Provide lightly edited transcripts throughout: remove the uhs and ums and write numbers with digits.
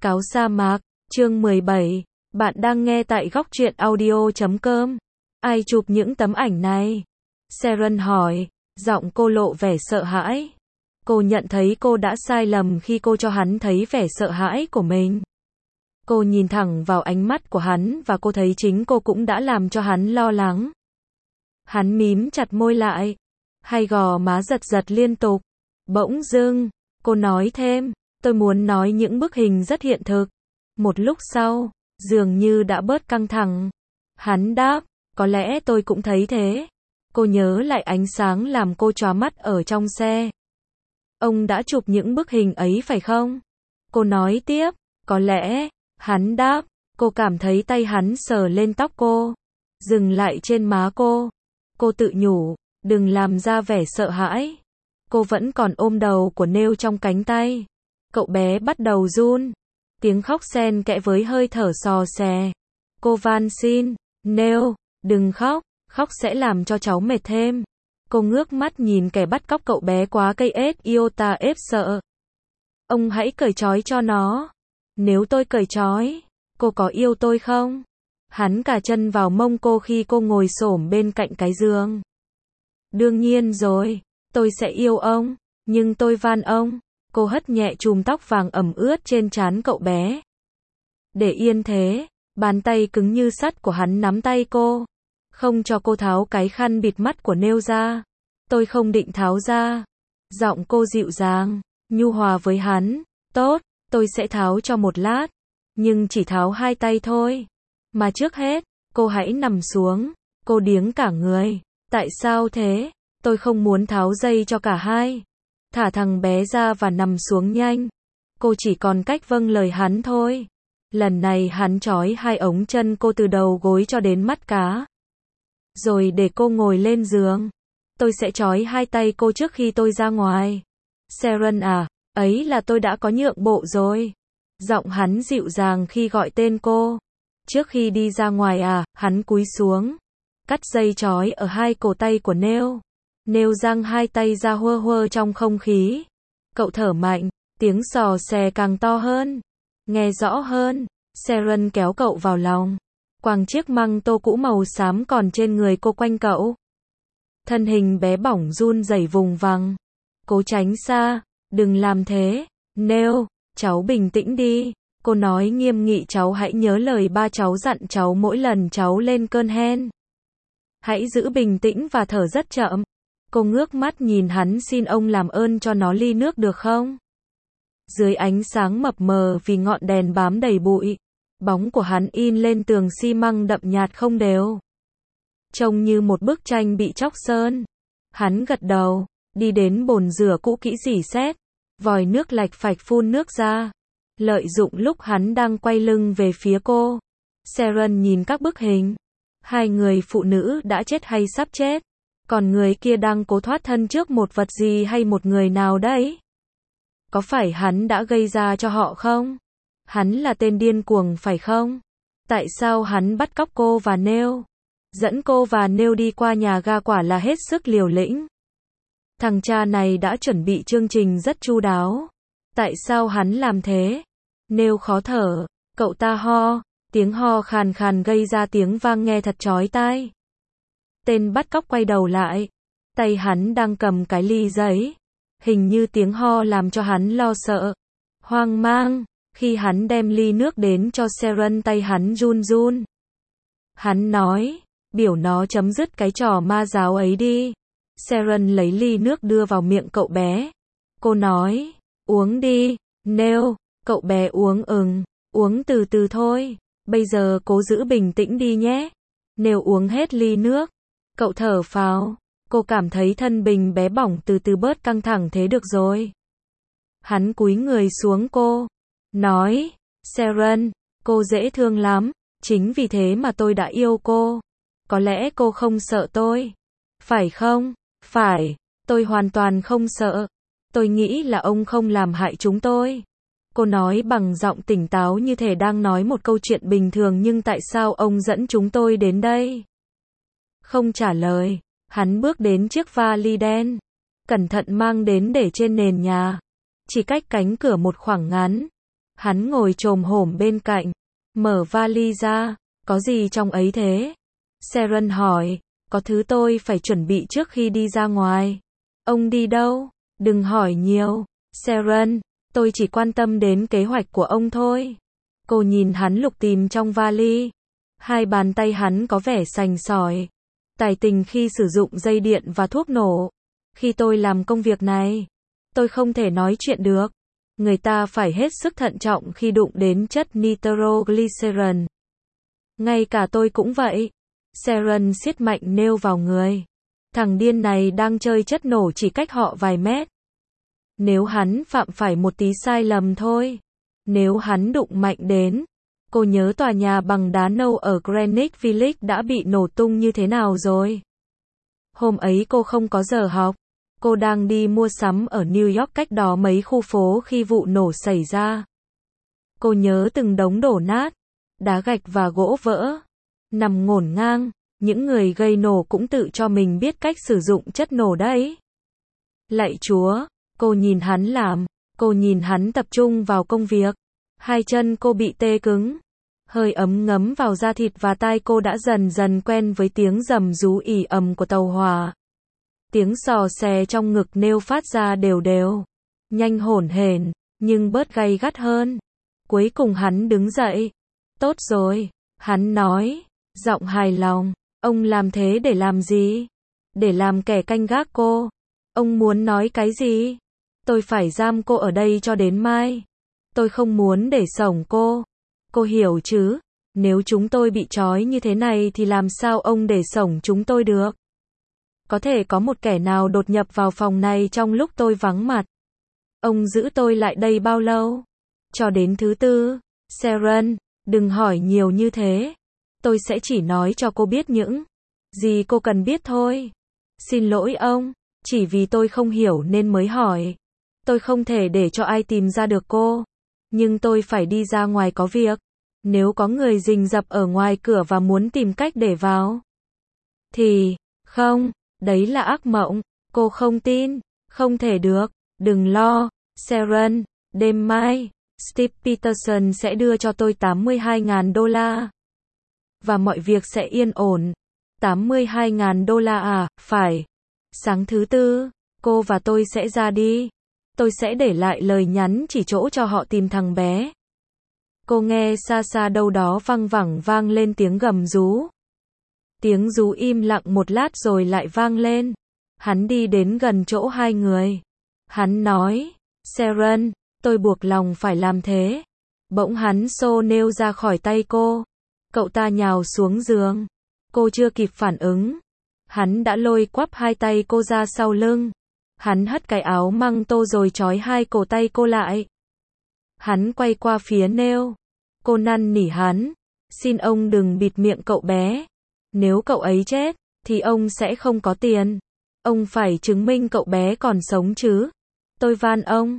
Cáo sa mạc, chương 17. Bạn đang nghe tại góc truyện audio.com. Ai chụp những tấm ảnh này? Sharon hỏi, giọng cô lộ vẻ sợ hãi. Cô nhận thấy cô đã sai lầm khi cô cho hắn thấy vẻ sợ hãi của mình. Cô nhìn thẳng vào ánh mắt của hắn và cô thấy chính cô cũng đã làm cho hắn lo lắng. Hắn mím chặt môi lại, hai gò má giật giật liên tục. Bỗng dưng, cô nói thêm, tôi muốn nói những bức hình rất hiện thực. Một lúc sau, dường như đã bớt căng thẳng. Hắn đáp, có lẽ tôi cũng thấy thế. Cô nhớ lại ánh sáng làm cô chóa mắt ở trong xe. Ông đã chụp những bức hình ấy phải không? Cô nói tiếp, có lẽ. Hắn đáp, cô cảm thấy tay hắn sờ lên tóc cô, dừng lại trên má cô. Cô tự nhủ, đừng làm ra vẻ sợ hãi. Cô vẫn còn ôm đầu của Neil trong cánh tay. Cậu bé bắt đầu run. Tiếng khóc xen kẽ với hơi thở sò sè. Cô van xin, Neil, đừng khóc, khóc sẽ làm cho cháu mệt thêm. Cô ngước mắt nhìn kẻ bắt cóc cậu bé quá cây ết iota ếp sợ. Ông hãy cởi trói cho nó. Nếu tôi cởi trói, cô có yêu tôi không? Hắn cà chân vào mông cô khi cô ngồi xổm bên cạnh cái giường. Đương nhiên rồi, tôi sẽ yêu ông, nhưng tôi van ông. Cô hất nhẹ chùm tóc vàng ẩm ướt trên trán cậu bé. Để yên thế, bàn tay cứng như sắt của hắn nắm tay cô, không cho cô tháo cái khăn bịt mắt của Neil ra. Tôi không định tháo ra. Giọng cô dịu dàng, nhu hòa với hắn. Tốt, tôi sẽ tháo cho một lát, nhưng chỉ tháo hai tay thôi. Mà trước hết, cô hãy nằm xuống. Cô điếng cả người. Tại sao thế? Tôi không muốn tháo dây cho cả hai. Thả thằng bé ra và nằm xuống nhanh. Cô chỉ còn cách vâng lời hắn thôi. Lần này hắn trói hai ống chân cô từ đầu gối cho đến mắt cá. Rồi để cô ngồi lên giường. Tôi sẽ trói hai tay cô trước khi tôi ra ngoài. Sharon à, ấy là tôi đã có nhượng bộ rồi. Giọng hắn dịu dàng khi gọi tên cô. Trước khi đi ra ngoài à, hắn cúi xuống. Cắt dây trói ở hai cổ tay của Neil. Neil giang hai tay ra hơ hơ trong không khí. Cậu thở mạnh, tiếng sò sè càng to hơn. Nghe rõ hơn, Sharon kéo cậu vào lòng. Quàng chiếc măng tô cũ màu xám còn trên người cô quanh cậu. Thân hình bé bỏng run rẩy vùng vằng. Cố tránh xa, đừng làm thế. Neil, cháu bình tĩnh đi. Cô nói nghiêm nghị, cháu hãy nhớ lời ba cháu dặn cháu mỗi lần cháu lên cơn hen. Hãy giữ bình tĩnh và thở rất chậm. Cô ngước mắt nhìn hắn, xin ông làm ơn cho nó ly nước được không? Dưới ánh sáng mập mờ vì ngọn đèn bám đầy bụi, bóng của hắn in lên tường xi măng đậm nhạt không đều. Trông như một bức tranh bị chóc sơn. Hắn gật đầu, đi đến bồn rửa cũ kỹ rỉ sét, vòi nước lạch phạch phun nước ra. Lợi dụng lúc hắn đang quay lưng về phía cô, Sharon nhìn các bức hình. Hai người phụ nữ đã chết hay sắp chết. Còn người kia đang cố thoát thân trước một vật gì hay một người nào đấy? Có phải hắn đã gây ra cho họ không? Hắn là tên điên cuồng phải không? Tại sao hắn bắt cóc cô và Neil? Dẫn cô và Neil đi qua nhà ga quả là hết sức liều lĩnh. Thằng cha này đã chuẩn bị chương trình rất chu đáo. Tại sao hắn làm thế? Neil khó thở, cậu ta ho, tiếng ho khàn khàn gây ra tiếng vang nghe thật chói tai. Tên bắt cóc quay đầu lại, tay hắn đang cầm cái ly giấy. Hình như tiếng ho làm cho hắn lo sợ, hoang mang. Khi hắn đem ly nước đến cho Sharon, tay hắn run run. Hắn nói, biểu nó chấm dứt cái trò ma giáo ấy đi. Sharon lấy ly nước đưa vào miệng cậu bé. Cô nói, uống đi, Neil. Cậu bé uống uống từ từ thôi. Bây giờ cố giữ bình tĩnh đi nhé. Neil uống hết ly nước. Cậu thở phào. Cô cảm thấy thân mình bé bỏng từ từ bớt căng thẳng, thế được rồi. Hắn cúi người xuống cô. Nói, Sharon, cô dễ thương lắm. Chính vì thế mà tôi đã yêu cô. Có lẽ cô không sợ tôi. Phải không? Phải. Tôi hoàn toàn không sợ. Tôi nghĩ là ông không làm hại chúng tôi. Cô nói bằng giọng tỉnh táo như thể đang nói một câu chuyện bình thường, nhưng tại sao ông dẫn chúng tôi đến đây? Không trả lời. Hắn bước đến chiếc vali đen, cẩn thận mang đến để trên nền nhà. Chỉ cách cánh cửa một khoảng ngắn. Hắn ngồi chồm hổm bên cạnh, mở vali ra, có gì trong ấy thế? Sharon hỏi, có thứ tôi phải chuẩn bị trước khi đi ra ngoài. Ông đi đâu? Đừng hỏi nhiều. Sharon, tôi chỉ quan tâm đến kế hoạch của ông thôi. Cô nhìn hắn lục tìm trong vali. Hai bàn tay hắn có vẻ sành sỏi. Tài tình khi sử dụng dây điện và thuốc nổ. Khi tôi làm công việc này, tôi không thể nói chuyện được. Người ta phải hết sức thận trọng khi đụng đến chất nitroglycerin. Ngay cả tôi cũng vậy. Sharon siết mạnh nêu vào người. Thằng điên này đang chơi chất nổ chỉ cách họ vài mét. Nếu hắn phạm phải một tí sai lầm thôi. Nếu hắn đụng mạnh đến. Cô nhớ tòa nhà bằng đá nâu ở Greenwich Village đã bị nổ tung như thế nào rồi. Hôm ấy cô không có giờ học. Cô đang đi mua sắm ở New York cách đó mấy khu phố khi vụ nổ xảy ra. Cô nhớ từng đống đổ nát, đá gạch và gỗ vỡ, nằm ngổn ngang. Những người gây nổ cũng tự cho mình biết cách sử dụng chất nổ đấy. Lạy Chúa, cô nhìn hắn làm, cô nhìn hắn tập trung vào công việc. Hai chân cô bị tê cứng, hơi ấm ngấm vào da thịt và tai cô đã dần dần quen với tiếng rầm rú ì ầm của tàu hỏa. Tiếng xò xè trong ngực nêu phát ra đều đều, nhanh hổn hển, nhưng bớt gay gắt hơn. Cuối cùng hắn đứng dậy. Tốt rồi, hắn nói, giọng hài lòng. Ông làm thế để làm gì? Để làm kẻ canh gác cô. Ông muốn nói cái gì? Tôi phải giam cô ở đây cho đến mai. Tôi không muốn để xổng cô. Cô hiểu chứ? Nếu chúng tôi bị trói như thế này thì làm sao ông để xổng chúng tôi được? Có thể có một kẻ nào đột nhập vào phòng này trong lúc tôi vắng mặt. Ông giữ tôi lại đây bao lâu? Cho đến thứ tư. Sharon, đừng hỏi nhiều như thế. Tôi sẽ chỉ nói cho cô biết những gì cô cần biết thôi. Xin lỗi ông, chỉ vì tôi không hiểu nên mới hỏi. Tôi không thể để cho ai tìm ra được cô. Nhưng tôi phải đi ra ngoài có việc. Nếu có người rình rập ở ngoài cửa và muốn tìm cách để vào. Thì, không, đấy là ác mộng. Cô không tin, không thể được. Đừng lo, Sharon, đêm mai, Steve Peterson sẽ đưa cho tôi $82.000. Và mọi việc sẽ yên ổn. $82.000 à, phải. Sáng thứ tư, cô và tôi sẽ ra đi. Tôi sẽ để lại lời nhắn chỉ chỗ cho họ tìm thằng bé. Cô nghe xa xa đâu đó văng vẳng vang lên tiếng gầm rú. Tiếng rú im lặng một lát rồi lại vang lên. Hắn đi đến gần chỗ hai người. Hắn nói, Sharon, tôi buộc lòng phải làm thế. Bỗng hắn xô nêu ra khỏi tay cô. Cậu ta nhào xuống giường. Cô chưa kịp phản ứng. Hắn đã lôi quắp hai tay cô ra sau lưng. Hắn hất cái áo măng tô rồi trói hai cổ tay cô lại. Hắn quay qua phía nêu. Cô năn nỉ hắn. Xin ông đừng bịt miệng cậu bé. Nếu cậu ấy chết, thì ông sẽ không có tiền. Ông phải chứng minh cậu bé còn sống chứ. Tôi van ông.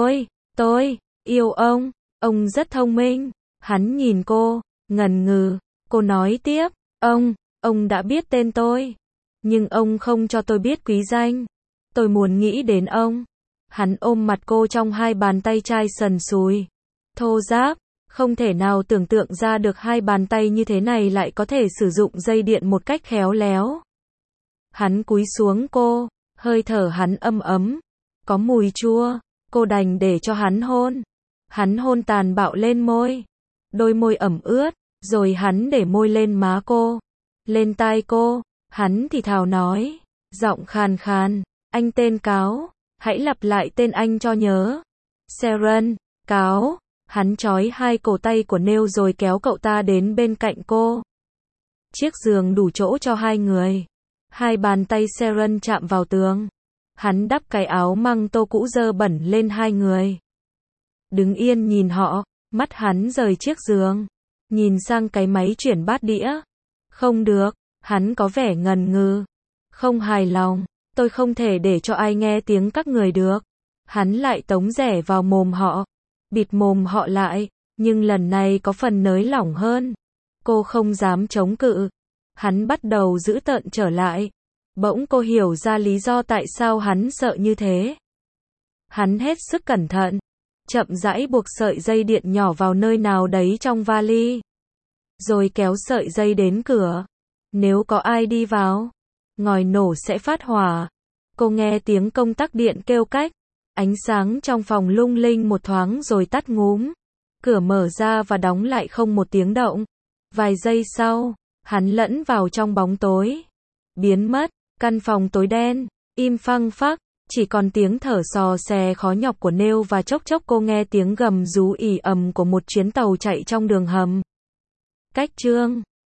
Tôi yêu ông. Ông rất thông minh. Hắn nhìn cô, ngần ngừ. Cô nói tiếp. Ông đã biết tên tôi. Nhưng ông không cho tôi biết quý danh. Tôi muốn nghĩ đến ông. Hắn ôm mặt cô trong hai bàn tay chai sần sùi. Thô ráp. Không thể nào tưởng tượng ra được hai bàn tay như thế này lại có thể sử dụng dây điện một cách khéo léo. Hắn cúi xuống cô. Hơi thở hắn âm ấm. Có mùi chua. Cô đành để cho hắn hôn. Hắn hôn tàn bạo lên môi. Đôi môi ẩm ướt. Rồi hắn để môi lên má cô. Lên tai cô. Hắn thì thào nói. Giọng khàn khàn. Anh tên Cáo. Hãy lặp lại tên anh cho nhớ. Sharon. Cáo. Hắn trói hai cổ tay của Neil rồi kéo cậu ta đến bên cạnh cô. Chiếc giường đủ chỗ cho hai người. Hai bàn tay Sharon chạm vào tường. Hắn đắp cái áo măng tô cũ dơ bẩn lên hai người. Đứng yên nhìn họ. Mắt hắn rời chiếc giường. Nhìn sang cái máy chuyển bát đĩa. Không được. Hắn có vẻ ngần ngừ. Không hài lòng. Tôi không thể để cho ai nghe tiếng các người được. Hắn lại tống rẻ vào mồm họ. Bịt mồm họ lại. Nhưng lần này có phần nới lỏng hơn. Cô không dám chống cự. Hắn bắt đầu dữ tợn trở lại. Bỗng cô hiểu ra lý do tại sao hắn sợ như thế. Hắn hết sức cẩn thận. chậm rãi buộc sợi dây điện nhỏ vào nơi nào đấy trong vali. Rồi kéo sợi dây đến cửa. Nếu có ai đi vào, ngòi nổ sẽ phát hỏa. Cô nghe tiếng công tắc điện kêu cách. Ánh sáng trong phòng lung linh một thoáng rồi tắt ngúm. Cửa mở ra và đóng lại không một tiếng động. Vài giây sau, hắn lẫn vào trong bóng tối. Biến mất, căn phòng tối đen, im phăng phắc, chỉ còn tiếng thở sò xè khó nhọc của Nêu và chốc chốc cô nghe tiếng gầm rú ỉ ầm của một chuyến tàu chạy trong đường hầm. Cách chương